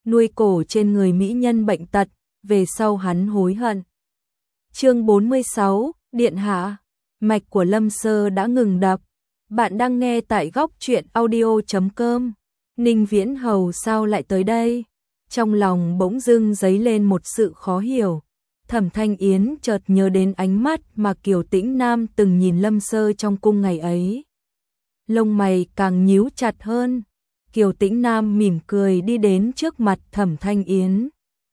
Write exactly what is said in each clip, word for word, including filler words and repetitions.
nuôi cổ trên người mỹ nhân bệnh tật, về sau hắn hối hận. Chương bốn mươi sáu, Điện hạ, mạch của Lâm Sơ đã ngừng đập. Bạn đang nghe tại góc truyện audio chấm com. Ninh Viễn Hầu sao lại tới đây? Trong lòng bỗng dưng dấy lên một sự khó hiểu. Thẩm Thanh Yến chợt nhớ đến ánh mắt mà Kiều Tĩnh Nam từng nhìn Lâm Sơ trong cung ngày ấy. Lông mày càng nhíu chặt hơn. Kiều Tĩnh Nam mỉm cười đi đến trước mặt Thẩm Thanh Yến.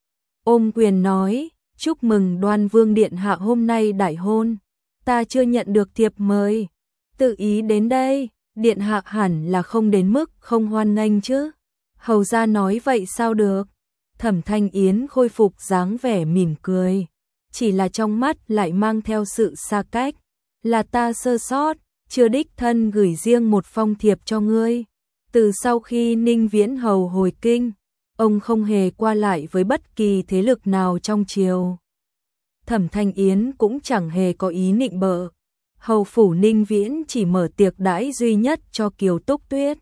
Ôm quyền nói, chúc mừng Đoan Vương Điện hạ hôm nay đại hôn. Ta chưa nhận được thiệp mời. Tự ý đến đây, Điện hạ hẳn là không đến mức không hoan nghênh chứ. Hầu gia nói vậy sao được? Thẩm Thanh Yến khôi phục dáng vẻ mỉm cười. Chỉ là trong mắt lại mang theo sự xa cách. Là ta sơ sót, chưa đích thân gửi riêng một phong thiệp cho ngươi. Từ sau khi Ninh Viễn Hầu hồi kinh, ông không hề qua lại với bất kỳ thế lực nào trong triều. Thẩm Thanh Yến cũng chẳng hề có ý nịnh bợ. Hầu phủ Ninh Viễn chỉ mở tiệc đãi duy nhất cho Kiều Túc Tuyết.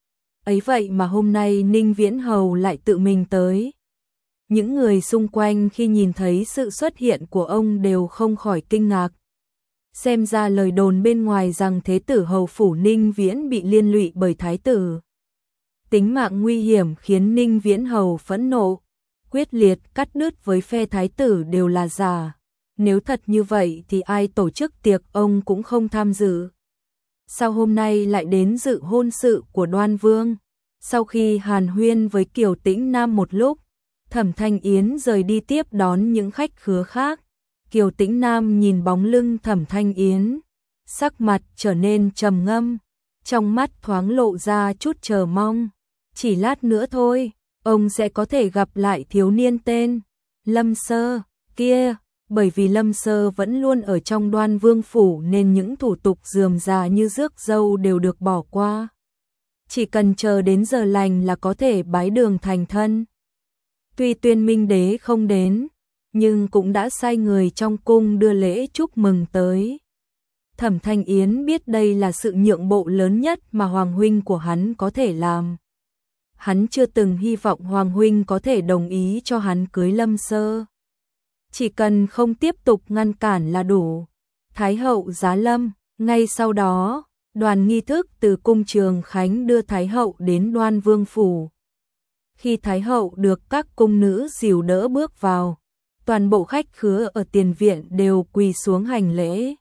Ấy vậy mà hôm nay Ninh Viễn Hầu lại tự mình tới. Những người xung quanh khi nhìn thấy sự xuất hiện của ông đều không khỏi kinh ngạc. Xem ra lời đồn bên ngoài rằng thế tử hầu phủ Ninh Viễn bị liên lụy bởi thái tử. Tính mạng nguy hiểm khiến Ninh Viễn Hầu phẫn nộ, quyết liệt cắt đứt với phe thái tử đều là giả. Nếu thật như vậy thì ai tổ chức tiệc ông cũng không tham dự. Sao hôm nay lại đến dự hôn sự của Đoan Vương? Sau khi hàn huyên với Kiều Tĩnh Nam một lúc, Thẩm Thanh Yến rời đi tiếp đón những khách khứa khác. Kiều Tĩnh Nam nhìn bóng lưng Thẩm Thanh Yến, sắc mặt trở nên trầm ngâm, trong mắt thoáng lộ ra chút chờ mong. Chỉ lát nữa thôi, ông sẽ có thể gặp lại thiếu niên tên Lâm Sơ kia, bởi vì Lâm Sơ vẫn luôn ở trong Đoan Vương phủ nên những thủ tục rườm rà như rước dâu đều được bỏ qua. Chỉ cần chờ đến giờ lành là có thể bái đường thành thân. Tuy Tuyên Minh Đế không đến, nhưng cũng đã sai người trong cung đưa lễ chúc mừng tới. Thẩm Thanh Yến biết đây là sự nhượng bộ lớn nhất mà Hoàng huynh của hắn có thể làm. Hắn chưa từng hy vọng Hoàng huynh có thể đồng ý cho hắn cưới Lâm Sơ. Chỉ cần không tiếp tục ngăn cản là đủ. Thái hậu giá lâm, ngay sau đó, đoàn nghi thức từ cung Trường Khánh đưa Thái hậu đến Đoan Vương phủ. Khi Thái hậu được các cung nữ dìu đỡ bước vào, toàn bộ khách khứa ở tiền viện đều quỳ xuống hành lễ.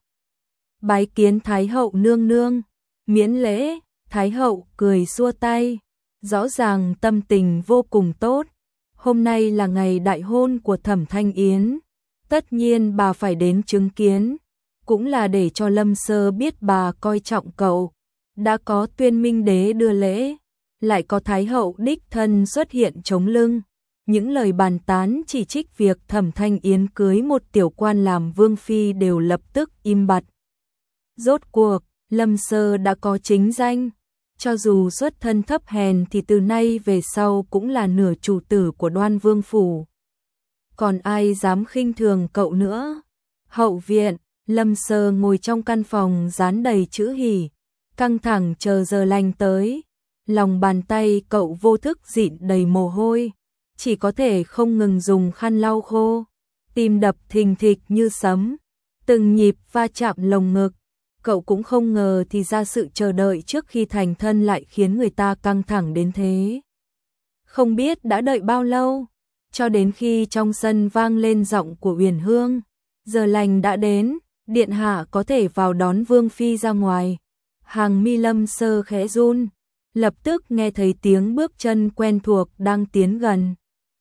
Bái kiến Thái hậu nương nương, miễn lễ. Thái hậu cười xua tay, rõ ràng tâm tình vô cùng tốt. Hôm nay là ngày đại hôn của Thẩm Thanh Yến, tất nhiên bà phải đến chứng kiến, cũng là để cho Lâm Sơ biết bà coi trọng cậu. Đã có Tuyên Minh Đế đưa lễ, lại có Thái hậu đích thân xuất hiện chống lưng. Những lời bàn tán chỉ trích việc Thẩm Thanh Yến cưới một tiểu quan làm vương phi đều lập tức im bặt. Rốt cuộc, Lâm Sơ đã có chính danh. Cho dù xuất thân thấp hèn thì từ nay về sau cũng là nửa chủ tử của Đoan Vương phủ. Còn ai dám khinh thường cậu nữa? Hậu viện, Lâm Sơ ngồi trong căn phòng dán đầy chữ hỉ, căng thẳng chờ giờ lành tới. Lòng bàn tay cậu vô thức dịn đầy mồ hôi, chỉ có thể không ngừng dùng khăn lau khô. Tim đập thình thịch như sấm, từng nhịp va chạm lồng ngực. Cậu cũng không ngờ thì ra sự chờ đợi trước khi thành thân lại khiến người ta căng thẳng đến thế. Không biết đã đợi bao lâu, cho đến khi trong sân vang lên giọng của Uyển Hương. Giờ lành đã đến, điện hạ có thể vào đón Vương phi ra ngoài. Hàng mi Lâm Sơ khẽ run, lập tức nghe thấy tiếng bước chân quen thuộc đang tiến gần.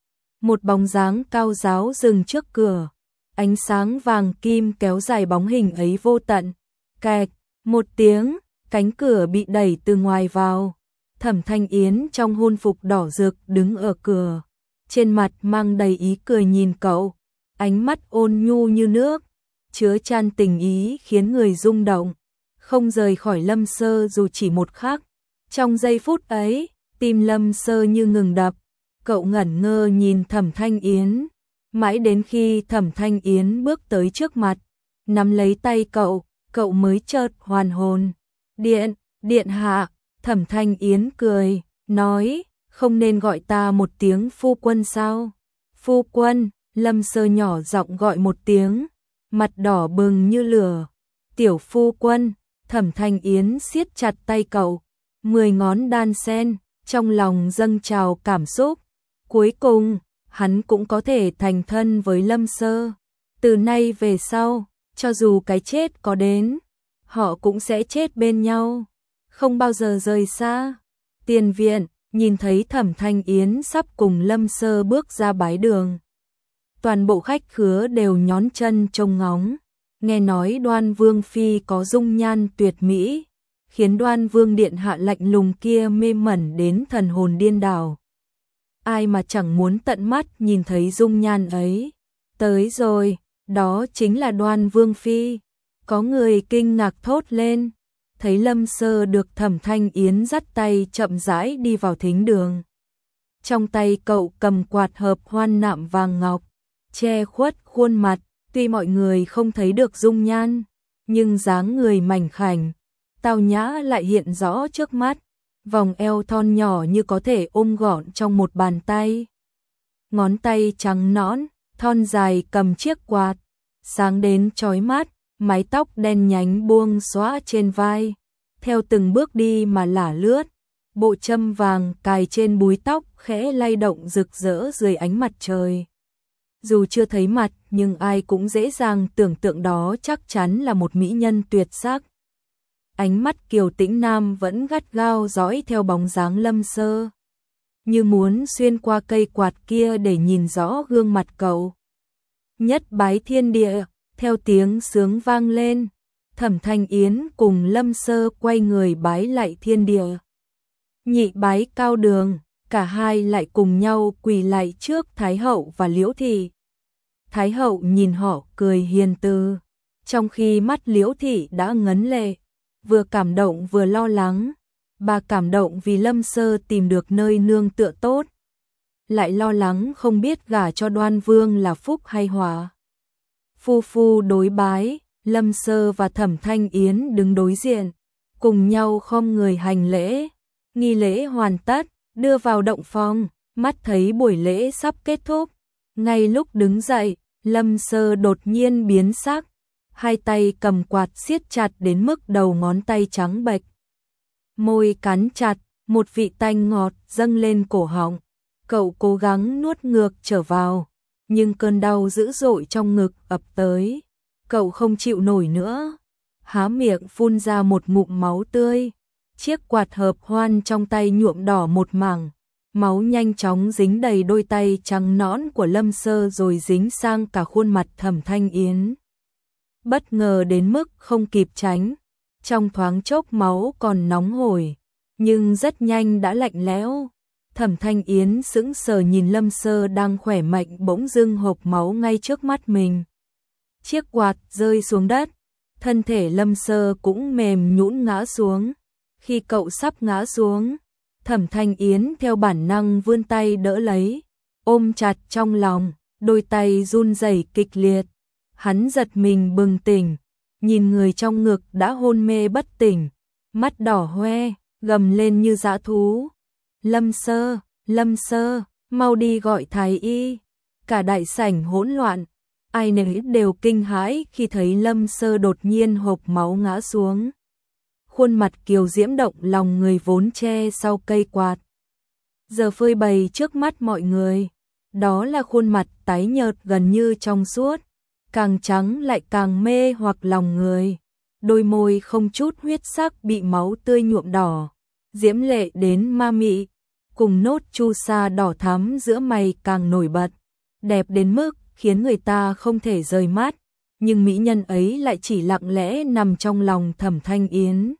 Một bóng dáng cao ráo dừng trước cửa, ánh sáng vàng kim kéo dài bóng hình ấy vô tận. Kẹt, một tiếng, cánh cửa bị đẩy từ ngoài vào. Thẩm Thanh Yến trong hôn phục đỏ rực đứng ở cửa, trên mặt mang đầy ý cười nhìn cậu, ánh mắt ôn nhu như nước, chứa chan tình ý khiến người rung động, không rời khỏi Lâm Sơ dù chỉ một khắc. Trong giây phút ấy, tim Lâm Sơ như ngừng đập, cậu ngẩn ngơ nhìn Thẩm Thanh Yến, mãi đến khi Thẩm Thanh Yến bước tới trước mặt, nắm lấy tay cậu, cậu mới chợt hoàn hồn. Điện, điện hạ. Thẩm Thanh Yến cười, nói, Không nên gọi ta một tiếng phu quân sao? Phu quân, Lâm Sơ nhỏ giọng gọi một tiếng, mặt đỏ bừng như lửa. Tiểu phu quân, Thẩm Thanh Yến siết chặt tay cậu, mười ngón đan sen, trong lòng dâng trào cảm xúc. Cuối cùng, hắn cũng có thể thành thân với Lâm Sơ. Từ nay về sau, cho dù cái chết có đến, họ cũng sẽ chết bên nhau, không bao giờ rời xa. Tiền viện, nhìn thấy Thẩm Thanh Yến sắp cùng Lâm Sơ bước ra bái đường. Toàn bộ khách khứa đều nhón chân trông ngóng, nghe nói Đoan Vương phi có dung nhan tuyệt mỹ, khiến Đoan Vương điện hạ lạnh lùng kia mê mẩn đến thần hồn điên đảo. Ai mà chẳng muốn tận mắt nhìn thấy dung nhan ấy. Tới rồi, đó chính là Đoan Vương phi. Có người kinh ngạc thốt lên, thấy Lâm Sơ được Thẩm Thanh Yến dắt tay chậm rãi đi vào thính đường. Trong tay cậu cầm quạt hợp hoan nạm vàng ngọc, che khuất khuôn mặt, tuy mọi người không thấy được dung nhan, nhưng dáng người mảnh khảnh, tao nhã lại hiện rõ trước mắt, vòng eo thon nhỏ như có thể ôm gọn trong một bàn tay. Ngón tay trắng nõn, thon dài cầm chiếc quạt, sáng đến chói mắt, mái tóc đen nhánh buông xõa trên vai, theo từng bước đi mà lả lướt, bộ châm vàng cài trên búi tóc khẽ lay động rực rỡ dưới ánh mặt trời. Dù chưa thấy mặt, nhưng ai cũng dễ dàng tưởng tượng đó chắc chắn là một mỹ nhân tuyệt sắc. Ánh mắt Kiều Tĩnh Nam vẫn gắt gao dõi theo bóng dáng Lâm Sơ, như muốn xuyên qua cây quạt kia để nhìn rõ gương mặt cậu. Nhất bái thiên địa, theo tiếng sướng vang lên, Thẩm Thanh Yến cùng Lâm Sơ quay người bái lạy thiên địa. Nhị bái cao đường, cả hai lại cùng nhau quỳ lạy trước Thái hậu và Liễu thị. Thái hậu nhìn họ cười hiền từ, trong khi mắt Liễu thị đã ngấn lệ, vừa cảm động vừa lo lắng. Bà cảm động vì Lâm Sơ tìm được nơi nương tựa tốt, lại lo lắng không biết gả cho Đoan Vương là phúc hay họa. Phu phu đối bái, Lâm Sơ và Thẩm Thanh Yến đứng đối diện, cùng nhau khom người hành lễ. Nghi lễ hoàn tất, đưa vào động phòng, mắt thấy buổi lễ sắp kết thúc. Ngay lúc đứng dậy, Lâm Sơ đột nhiên biến sắc, hai tay cầm quạt siết chặt đến mức đầu ngón tay trắng bệch. Môi cắn chặt, một vị tanh ngọt dâng lên cổ họng. Cậu cố gắng nuốt ngược trở vào, nhưng cơn đau dữ dội trong ngực ập tới. Cậu không chịu nổi nữa, há miệng phun ra một ngụm máu tươi. Chiếc quạt hợp hoan trong tay nhuộm đỏ một mảng, máu nhanh chóng dính đầy đôi tay trắng nõn của Lâm Sơ rồi dính sang cả khuôn mặt Thẩm Thanh Yến. Bất ngờ đến mức không kịp tránh, trong thoáng chốc máu còn nóng hổi, nhưng rất nhanh đã lạnh lẽo. Thẩm Thanh Yến sững sờ nhìn Lâm Sơ đang khỏe mạnh bỗng dưng hộc máu ngay trước mắt mình. Chiếc quạt rơi xuống đất, thân thể Lâm Sơ cũng mềm nhũn ngã xuống. Khi cậu sắp ngã xuống, Thẩm Thanh Yến theo bản năng vươn tay đỡ lấy, ôm chặt trong lòng, đôi tay run rẩy kịch liệt. Hắn giật mình bừng tỉnh, nhìn người trong ngực đã hôn mê bất tỉnh, mắt đỏ hoe, gầm lên như dã thú. Lâm Sơ, Lâm Sơ, mau đi gọi thái y. Cả đại sảnh hỗn loạn, ai nấy đều kinh hãi khi thấy Lâm Sơ đột nhiên hộc máu ngã xuống. Khuôn mặt kiều diễm động lòng người vốn che sau cây quạt, giờ phơi bày trước mắt mọi người. Đó là khuôn mặt tái nhợt gần như trong suốt, càng trắng lại càng mê hoặc lòng người. Đôi môi không chút huyết sắc bị máu tươi nhuộm đỏ, diễm lệ đến ma mị, cùng nốt chu sa đỏ thắm giữa mày càng nổi bật, đẹp đến mức khiến người ta không thể rời mắt. Nhưng mỹ nhân ấy lại chỉ lặng lẽ nằm trong lòng Thẩm Thanh Yến,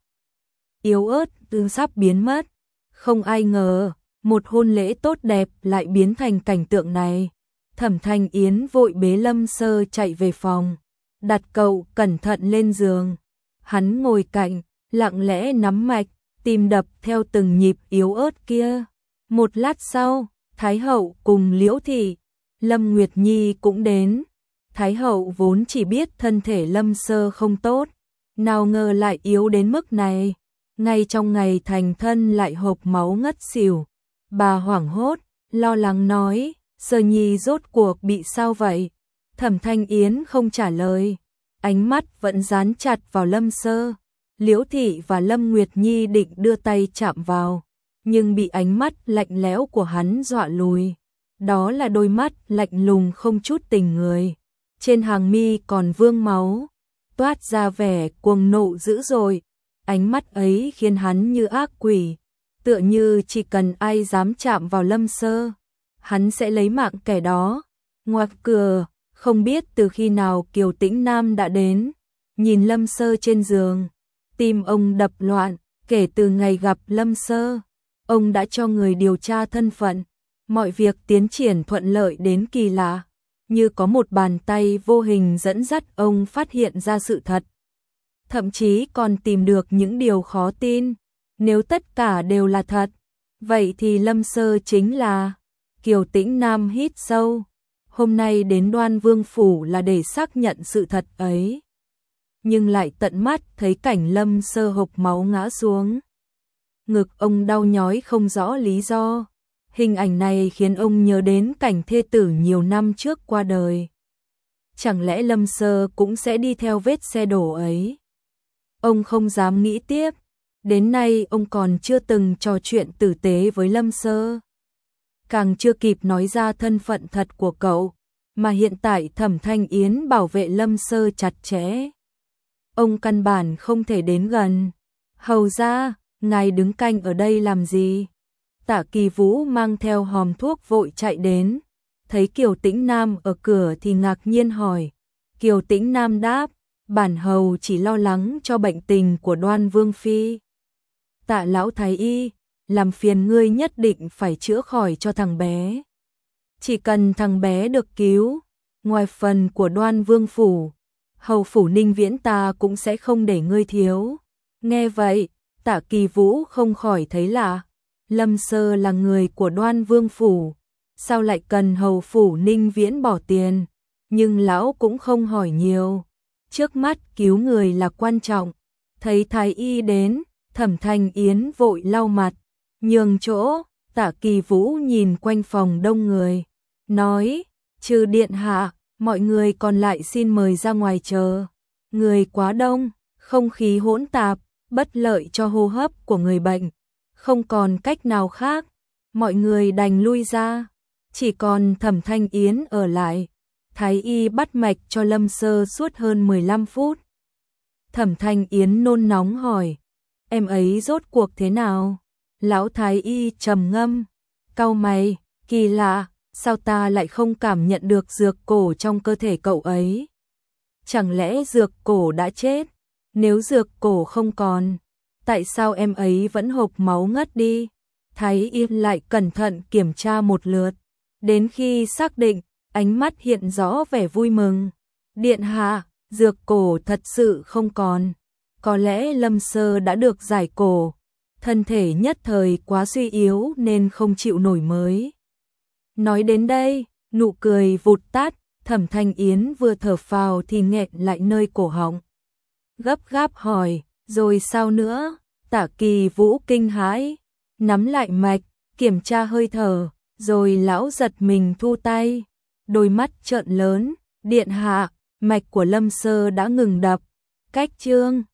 yếu ớt từ sắp biến mất. Không ai ngờ, một hôn lễ tốt đẹp lại biến thành cảnh tượng này. Thẩm Thanh Yến vội bế Lâm Sơ chạy về phòng, đặt cậu cẩn thận lên giường. Hắn ngồi cạnh, lặng lẽ nắm mạch, tim đập theo từng nhịp yếu ớt kia. Một lát sau, Thái hậu cùng Liễu thị, Lâm Nguyệt Nhi cũng đến. Thái hậu vốn chỉ biết thân thể Lâm Sơ không tốt, nào ngờ lại yếu đến mức này. Ngay trong ngày thành thân lại hộc máu ngất xỉu, Bà hoảng hốt, lo lắng nói, Sơ Nhi rốt cuộc bị sao vậy? Thẩm Thanh Yến không trả lời, ánh mắt vẫn dán chặt vào Lâm Sơ. Liễu Thị và Lâm Nguyệt Nhi định đưa tay chạm vào, nhưng bị ánh mắt lạnh lẽo của hắn dọa lùi. Đó là đôi mắt lạnh lùng không chút tình người, trên hàng mi còn vương máu, toát ra vẻ cuồng nộ dữ dội. Ánh mắt ấy khiến hắn như ác quỷ, tựa như chỉ cần ai dám chạm vào Lâm Sơ, hắn sẽ lấy mạng kẻ đó. Ngoài cửa, không biết từ khi nào Kiều Tĩnh Nam đã đến, nhìn Lâm Sơ trên giường, tim ông đập loạn. Kể từ ngày gặp Lâm Sơ, ông đã cho người điều tra thân phận, mọi việc tiến triển thuận lợi đến kỳ lạ, như có một bàn tay vô hình dẫn dắt ông phát hiện ra sự thật. Thậm chí còn tìm được những điều khó tin. Nếu tất cả đều là thật, vậy thì Lâm Sơ chính là... Kiều Tĩnh Nam hít sâu. Hôm nay đến Đoan Vương Phủ là để xác nhận sự thật ấy, nhưng lại tận mắt thấy cảnh Lâm Sơ hộc máu ngã xuống. Ngực ông đau nhói không rõ lý do. Hình ảnh này khiến ông nhớ đến cảnh thê tử nhiều năm trước qua đời. Chẳng lẽ Lâm Sơ cũng sẽ đi theo vết xe đổ ấy? Ông không dám nghĩ tiếp. Đến nay ông còn chưa từng trò chuyện tử tế với Lâm Sơ, càng chưa kịp nói ra thân phận thật của cậu, mà hiện tại Thẩm Thanh Yến bảo vệ Lâm Sơ chặt chẽ. Ông căn bản không thể đến gần. Hầu ra, ngài đứng canh ở đây làm gì? Tạ Kỳ Vũ mang theo hòm thuốc vội chạy đến, thấy Kiều Tĩnh Nam ở cửa thì ngạc nhiên hỏi. Kiều Tĩnh Nam đáp, bản hầu chỉ lo lắng cho bệnh tình của Đoan Vương Phi. Tạ lão thái y, làm phiền ngươi nhất định phải chữa khỏi cho thằng bé. Chỉ cần thằng bé được cứu, ngoài phần của Đoan Vương Phủ, hầu phủ Ninh Viễn ta cũng sẽ không để ngươi thiếu. Nghe vậy, Tạ Kỳ Vũ không khỏi thấy lạ. Lâm Sơ là người của Đoan Vương Phủ, sao lại cần hầu phủ Ninh Viễn bỏ tiền? Nhưng lão cũng không hỏi nhiều. Trước mắt cứu người là quan trọng. Thấy thái y đến, Thẩm Thanh Yến vội lau mặt, nhường chỗ. Tạ Kỳ Vũ nhìn quanh phòng đông người, nói, trừ điện hạ, mọi người còn lại xin mời ra ngoài chờ. Người quá đông, không khí hỗn tạp, bất lợi cho hô hấp của người bệnh. Không còn cách nào khác, mọi người đành lui ra. Chỉ còn Thẩm Thanh Yến ở lại. Thái y bắt mạch cho Lâm Sơ suốt hơn mười lăm phút. Thẩm Thanh Yến nôn nóng hỏi, em ấy rốt cuộc thế nào? Lão thái y trầm ngâm, cau mày, kỳ lạ, sao ta lại không cảm nhận được dược cổ trong cơ thể cậu ấy? Chẳng lẽ dược cổ đã chết? Nếu dược cổ không còn, tại sao em ấy vẫn hộc máu ngất đi? Thái y lại cẩn thận kiểm tra một lượt, đến khi xác định, ánh mắt hiện rõ vẻ vui mừng. Điện hạ, dược cổ thật sự không còn. Có lẽ Lâm Sơ đã được giải cổ, thân thể nhất thời quá suy yếu nên không chịu nổi mới. Nói đến đây, nụ cười vụt tắt. Thẩm Thanh Yến vừa thở phào thì nghẹn lại nơi cổ họng. Gấp gáp hỏi, rồi sao nữa? Tạ Kỳ Vũ kinh hãi, nắm lại mạch, kiểm tra hơi thở, rồi lão giật mình thu tay, đôi mắt trợn lớn. Điện hạ, mạch của Lâm Sơ đã ngừng đập. Cách chương